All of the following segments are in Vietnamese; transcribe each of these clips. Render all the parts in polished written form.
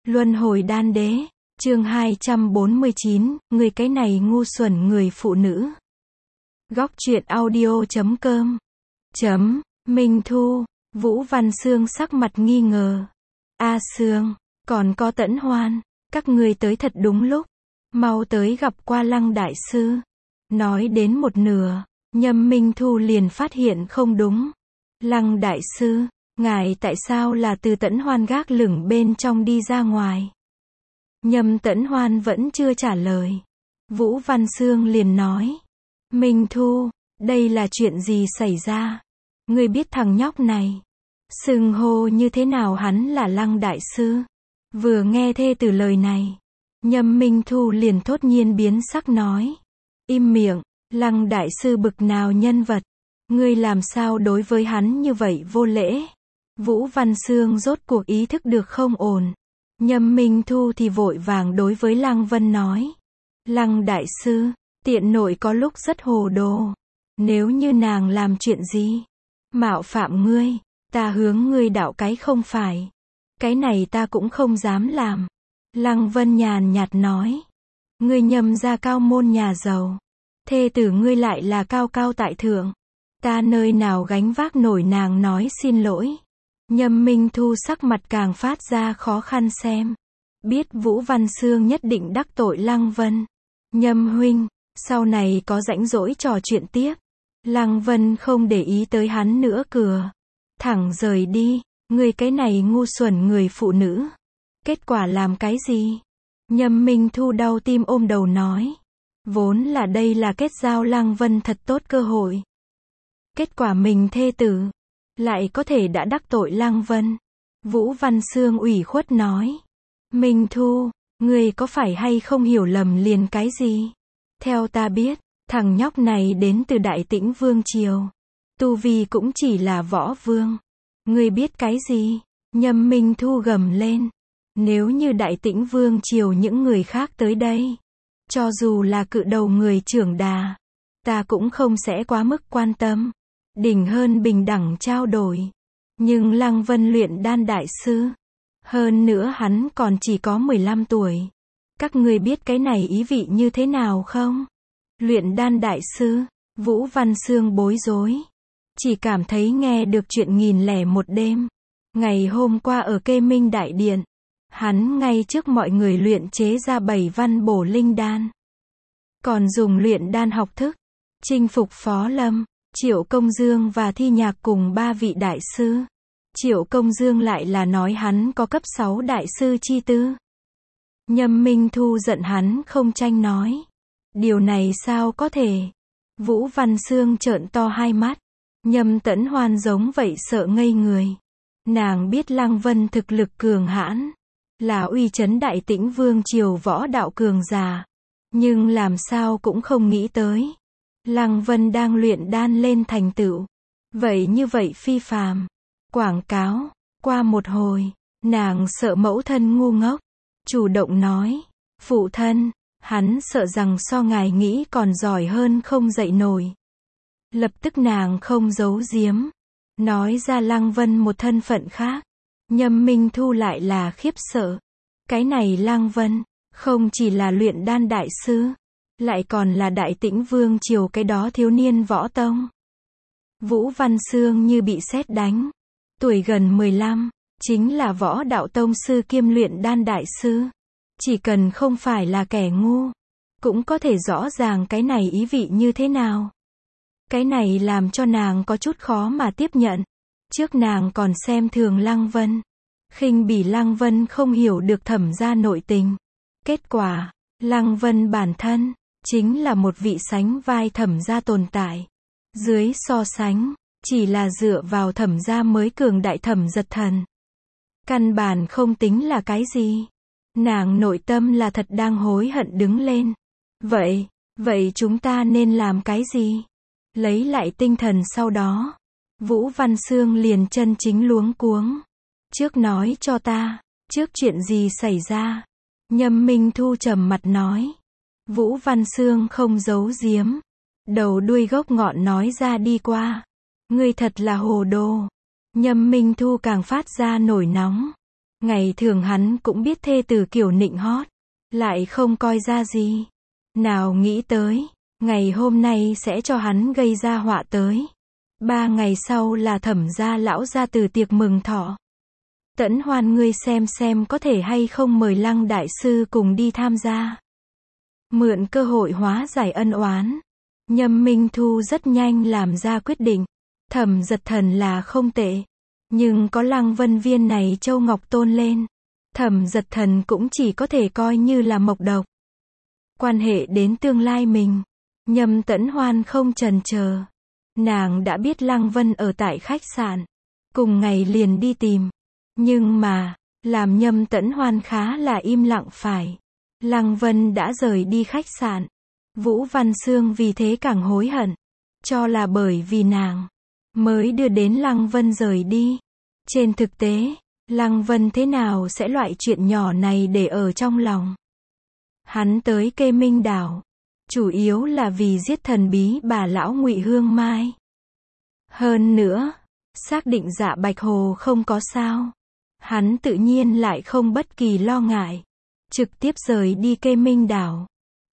Luân hồi đan đế, chương 249, người cái này ngu xuẩn người phụ nữ. Góc truyện audio.com Minh Thu, Vũ Văn Sương sắc mặt nghi ngờ. A Sương, còn có Tẫn Hoan, các ngươi tới thật đúng lúc. Mau tới gặp qua Lăng đại sư. Nói đến một nửa, Nhâm Minh Thu liền phát hiện không đúng. Lăng đại sư, ngài tại sao là từ Tẫn Hoan gác lửng bên trong đi ra ngoài? Nhâm Tẫn Hoan vẫn chưa trả lời. Vũ Văn Sương liền nói. Minh Thu, đây là chuyện gì xảy ra? Ngươi biết thằng nhóc này xưng hô như thế nào hắn là Lăng đại sư? Vừa nghe thê tử lời này, Nhâm Minh Thu liền thốt nhiên biến sắc nói. Im miệng, Lăng đại sư bực nào nhân vật? Ngươi làm sao đối với hắn như vậy vô lễ? Vũ Văn Sương rốt cuộc ý thức được không ổn. Nhâm Minh Thu thì vội vàng đối với Lăng Vân nói. Lăng đại sư, tiện nội có lúc rất hồ đồ. Nếu như nàng làm chuyện gì mạo phạm ngươi, ta hướng ngươi đạo cái không phải. Cái này ta cũng không dám làm. Lăng Vân nhàn nhạt nói. Ngươi Nhâm gia cao môn nhà giàu, thê tử ngươi lại là cao cao tại thượng. Ta nơi nào gánh vác nổi nàng nói xin lỗi. Nhâm Minh Thu sắc mặt càng phát ra khó khăn xem. Biết Vũ Văn Sương nhất định đắc tội Lăng Vân. Nhâm huynh, sau này có rãnh rỗi trò chuyện tiếp. Lăng Vân không để ý tới hắn nữa cửa. Thẳng rời đi, ngươi cái này ngu xuẩn người phụ nữ. Kết quả làm cái gì? Nhâm Minh Thu đau tim ôm đầu nói. Vốn là đây là kết giao Lăng Vân thật tốt cơ hội. Kết quả mình thê tử lại có thể đã đắc tội Lăng Vân. Vũ Văn Sương ủy khuất nói. Minh Thu, ngươi có phải hay không hiểu lầm liền cái gì? Theo ta biết, thằng nhóc này đến từ Đại Tĩnh Vương Triều. Tu vi cũng chỉ là võ vương. Ngươi biết cái gì? Nhâm Minh Thu gầm lên. Nếu như Đại Tĩnh Vương Triều những người khác tới đây, cho dù là cự đầu người trưởng đà, ta cũng không sẽ quá mức quan tâm. Đỉnh hơn bình đẳng trao đổi. Nhưng Lăng Vân luyện đan đại sư, hơn nữa hắn còn chỉ có 15 tuổi. Các ngươi biết cái này ý vị như thế nào không? Luyện đan đại sư, Vũ Văn Sương bối rối. Chỉ cảm thấy nghe được chuyện 1001 đêm. Ngày hôm qua ở Kê Minh Đại Điện, hắn ngay trước mọi người luyện chế ra 7 văn bổ linh đan. Còn dùng luyện đan học thức, chinh phục Phó Lâm, Triệu Công Dương và Thi Nhạc cùng 3 vị đại sư. Triệu Công Dương lại là nói hắn có cấp 6 đại sư chi tư. Nhâm Minh Thu giận hắn không tranh nói. Điều này sao có thể? Vũ Văn Sương trợn to hai mắt. Nhâm Tẫn Hoan giống vậy sợ ngây người. Nàng biết Lăng Vân thực lực cường hãn, là uy chấn Đại Tĩnh Vương Triều võ đạo cường giả. Nhưng làm sao cũng không nghĩ tới. Lăng Vân đang luyện đan lên thành tựu. Vậy như vậy phi phàm. Quảng cáo. Qua một hồi, nàng sợ mẫu thân ngu ngốc. Chủ động nói. Phụ thân, hắn sợ rằng so ngài nghĩ còn giỏi hơn không dậy nổi. Lập tức nàng không giấu giếm. Nói ra Lăng Vân một thân phận khác. Nhâm Minh Thu lại là khiếp sợ. Cái này Lăng Vân, không chỉ là luyện đan đại sư, lại còn là Đại Tĩnh Vương Triều cái đó thiếu niên võ tông. Vũ Văn Sương như bị sét đánh. Tuổi gần 15, chính là võ đạo tông sư kiêm luyện đan đại sư. Chỉ cần không phải là kẻ ngu, cũng có thể rõ ràng cái này ý vị như thế nào. Cái này làm cho nàng có chút khó mà tiếp nhận. Trước nàng còn xem thường Lăng Vân, khinh bỉ Lăng Vân không hiểu được Thẩm gia nội tình. Kết quả, Lăng Vân bản thân chính là một vị sánh vai Thẩm gia tồn tại. Dưới so sánh, chỉ là dựa vào Thẩm gia mới cường đại Thẩm Giật Thần. Căn bản không tính là cái gì. Nàng nội tâm là thật đang hối hận đứng lên. Vậy chúng ta nên làm cái gì? Lấy lại tinh thần sau đó, Vũ Văn Sương liền chân chính luống cuống. Trước nói cho ta, trước chuyện gì xảy ra? Nhâm Minh Thu trầm mặt nói. Vũ Văn Sương không giấu giếm. Đầu đuôi gốc ngọn nói ra đi qua. Ngươi thật là hồ đồ. Nhâm Minh Thu càng phát ra nổi nóng. Ngày thường hắn cũng biết thê tử kiểu nịnh hót, lại không coi ra gì. Nào nghĩ tới, ngày hôm nay sẽ cho hắn gây ra họa tới. 3 ngày sau là Thẩm gia lão ra từ tiệc mừng thọ. Tẫn Hoan, ngươi xem có thể hay không mời Lăng đại sư cùng đi tham gia. Mượn cơ hội hóa giải ân oán. Nhâm Minh Thu rất nhanh làm ra quyết định. Thẩm Giật Thần là không tệ, nhưng có Lăng Vân Viên này châu ngọc tôn lên, Thẩm Giật Thần cũng chỉ có thể coi như là mộc độc. Quan hệ đến tương lai mình, Nhâm Tẫn Hoan không chần chờ. Nàng đã biết Lăng Vân ở tại khách sạn, cùng ngày liền đi tìm. Nhưng mà, làm Nhâm Tẫn Hoan khá là im lặng phải. Lăng Vân đã rời đi khách sạn. Vũ Văn Sương vì thế càng hối hận, cho là bởi vì nàng mới đưa đến Lăng Vân rời đi. Trên thực tế, Lăng Vân thế nào sẽ loại chuyện nhỏ này để ở trong lòng. Hắn tới Kê Minh đảo, chủ yếu là vì giết thần bí bà lão Ngụy Hương Mai. Hơn nữa, xác định Dạ Bạch Hồ không có sao, hắn tự nhiên lại không bất kỳ lo ngại, trực tiếp rời đi Kê Minh đảo,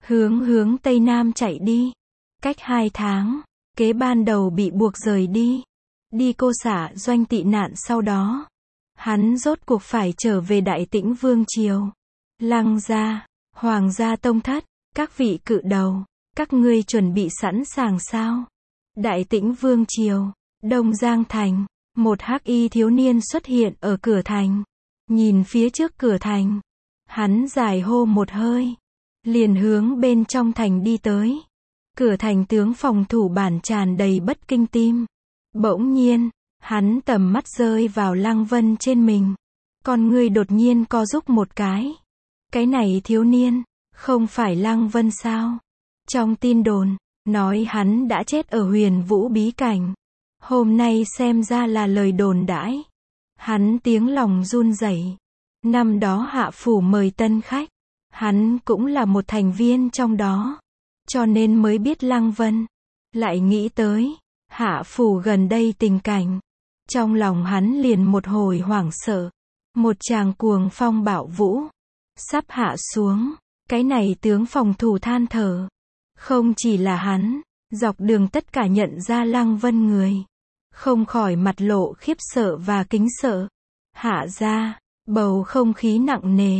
hướng Tây Nam chạy đi. Cách 2 tháng, kế ban đầu bị buộc rời đi Cô Xả doanh tị nạn, sau đó hắn rốt cuộc phải trở về Đại Tĩnh Vương triều. Lăng gia, Hoàng gia tông thất, các vị cự đầu, các ngươi chuẩn bị sẵn sàng sao? Đại Tĩnh Vương triều, Đông Giang thành, một hắc y thiếu niên xuất hiện ở cửa thành. Nhìn phía trước cửa thành, hắn dài hô một hơi, liền hướng bên trong thành đi tới. Cửa thành tướng phòng thủ bản tràn đầy bất kinh tim. Bỗng nhiên, hắn tầm mắt rơi vào Lăng Vân trên mình. Con ngươi đột nhiên co rúm một cái. Cái này thiếu niên, không phải Lăng Vân sao? Trong tin đồn, nói hắn đã chết ở Huyền Vũ bí cảnh. Hôm nay xem ra là lời đồn đãi. Hắn tiếng lòng run rẩy. Năm đó Hạ phủ mời tân khách, hắn cũng là một thành viên trong đó, cho nên mới biết Lăng Vân. Lại nghĩ tới Hạ phủ gần đây tình cảnh, trong lòng hắn liền một hồi hoảng sợ. Một tràng cuồng phong bạo vũ sắp hạ xuống. Cái này tướng phòng thủ than thở. Không chỉ là hắn, dọc đường tất cả nhận ra Lăng Vân người, không khỏi mặt lộ khiếp sợ và kính sợ. Hạ gia, bầu không khí nặng nề.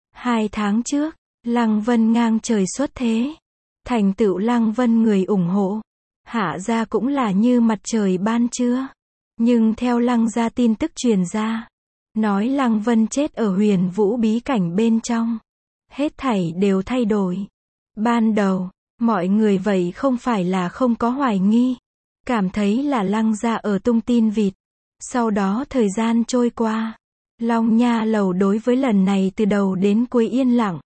2 tháng trước, Lăng Vân ngang trời xuất thế, thành tựu Lăng Vân người ủng hộ. Hạ gia cũng là như mặt trời ban trưa. Nhưng theo Lăng gia tin tức truyền ra, nói Lăng Vân chết ở Huyền Vũ bí cảnh bên trong. Hết thảy đều thay đổi. Ban đầu, mọi người vậy không phải là không có hoài nghi, cảm thấy là Lăng gia ở tung tin vịt. Sau đó thời gian trôi qua, Long Nha lầu đối với lần này từ đầu đến cuối yên lặng.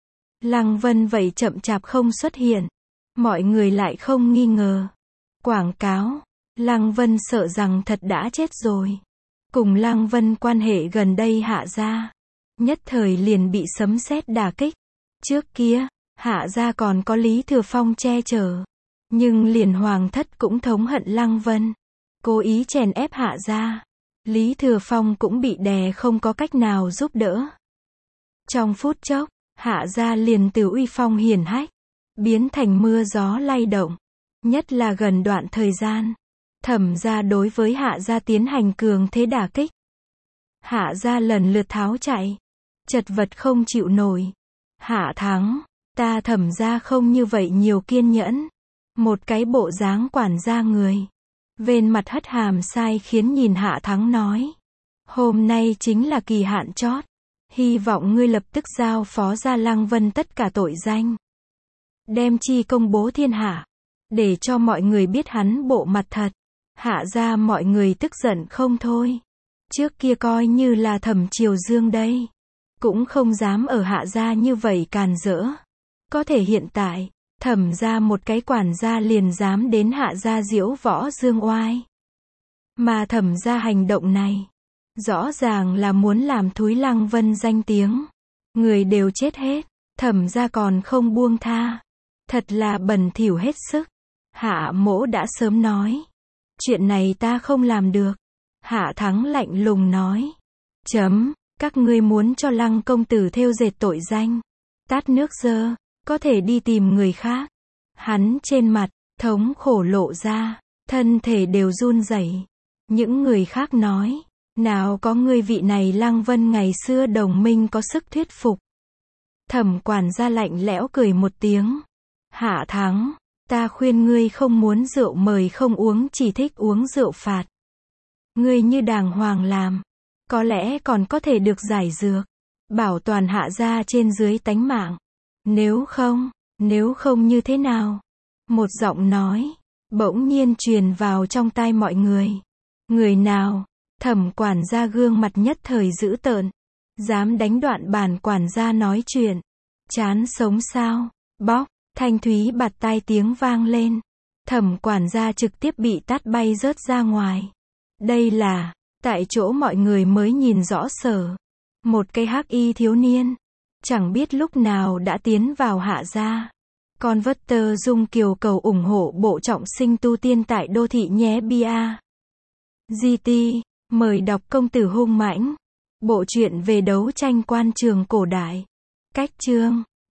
Lăng Vân vậy chậm chạp không xuất hiện, mọi người lại không nghi ngờ. Quảng cáo, Lăng Vân sợ rằng thật đã chết rồi. Cùng Lăng Vân quan hệ gần đây Hạ gia, nhất thời liền bị sấm sét đả kích. Trước kia, Hạ gia còn có Lý Thừa Phong che chở, nhưng liền hoàng thất cũng thống hận Lăng Vân, cố ý chèn ép Hạ gia. Lý Thừa Phong cũng bị đè không có cách nào giúp đỡ. Trong phút chốc, Hạ gia liền từ uy phong hiển hách, biến thành mưa gió lay động. Nhất là gần đoạn thời gian, Thẩm gia đối với Hạ gia tiến hành cường thế đả kích. Hạ gia lần lượt tháo chạy, chật vật không chịu nổi. Hạ Thắng, ta Thẩm gia không như vậy nhiều kiên nhẫn. Một cái bộ dáng quản gia người, vên mặt hất hàm sai khiến nhìn Hạ Thắng nói. Hôm nay chính là kỳ hạn chót. Hy vọng ngươi lập tức giao phó ra Lăng Vân tất cả tội danh. Đem chi công bố thiên hạ, để cho mọi người biết hắn bộ mặt thật. Hạ gia mọi người tức giận không thôi. Trước kia coi như là Thẩm Triều Dương đây, cũng không dám ở Hạ gia như vậy càn rỡ. Có thể hiện tại, Thẩm gia một cái quản gia liền dám đến Hạ gia diễu võ dương oai. Mà Thẩm gia hành động này, rõ ràng là muốn làm thúi Lăng Vân danh tiếng. Người đều chết hết, Thẩm gia còn không buông tha. Thật là bẩn thỉu hết sức. Hạ Mỗ đã sớm nói, chuyện này ta không làm được. Hạ Thắng lạnh lùng nói. Các ngươi muốn cho Lăng công tử thêu dệt tội danh, tát nước dơ, có thể đi tìm người khác. Hắn trên mặt, thống khổ lộ ra, thân thể đều run rẩy. Những người khác nói, nào có ngươi vị này Lăng Vân ngày xưa đồng minh có sức thuyết phục. Thẩm quản gia lạnh lẽo cười một tiếng. Hạ Thắng, ta khuyên ngươi không muốn rượu mời không uống, chỉ thích uống rượu phạt. Ngươi như đàng hoàng làm, có lẽ còn có thể được giải dược, bảo toàn Hạ gia trên dưới tánh mạng. Nếu không như thế nào? Một giọng nói, bỗng nhiên truyền vào trong tai mọi người. Người nào? Thẩm quản gia gương mặt nhất thời dữ tợn. Dám đánh đoạn bản quản gia nói chuyện. Chán sống sao? Bóc, thanh thúy bạt tai tiếng vang lên. Thẩm quản gia trực tiếp bị tát bay rớt ra ngoài. Đây là, tại chỗ mọi người mới nhìn rõ sở. Một cái hắc y thiếu niên, chẳng biết lúc nào đã tiến vào Hạ gia. Con vất tơ dung kiều cầu ủng hộ bộ trọng sinh tu tiên tại đô thị nhé bia. GT, mời đọc công tử hung mãnh. Bộ truyện về đấu tranh quan trường cổ đại. Cách chương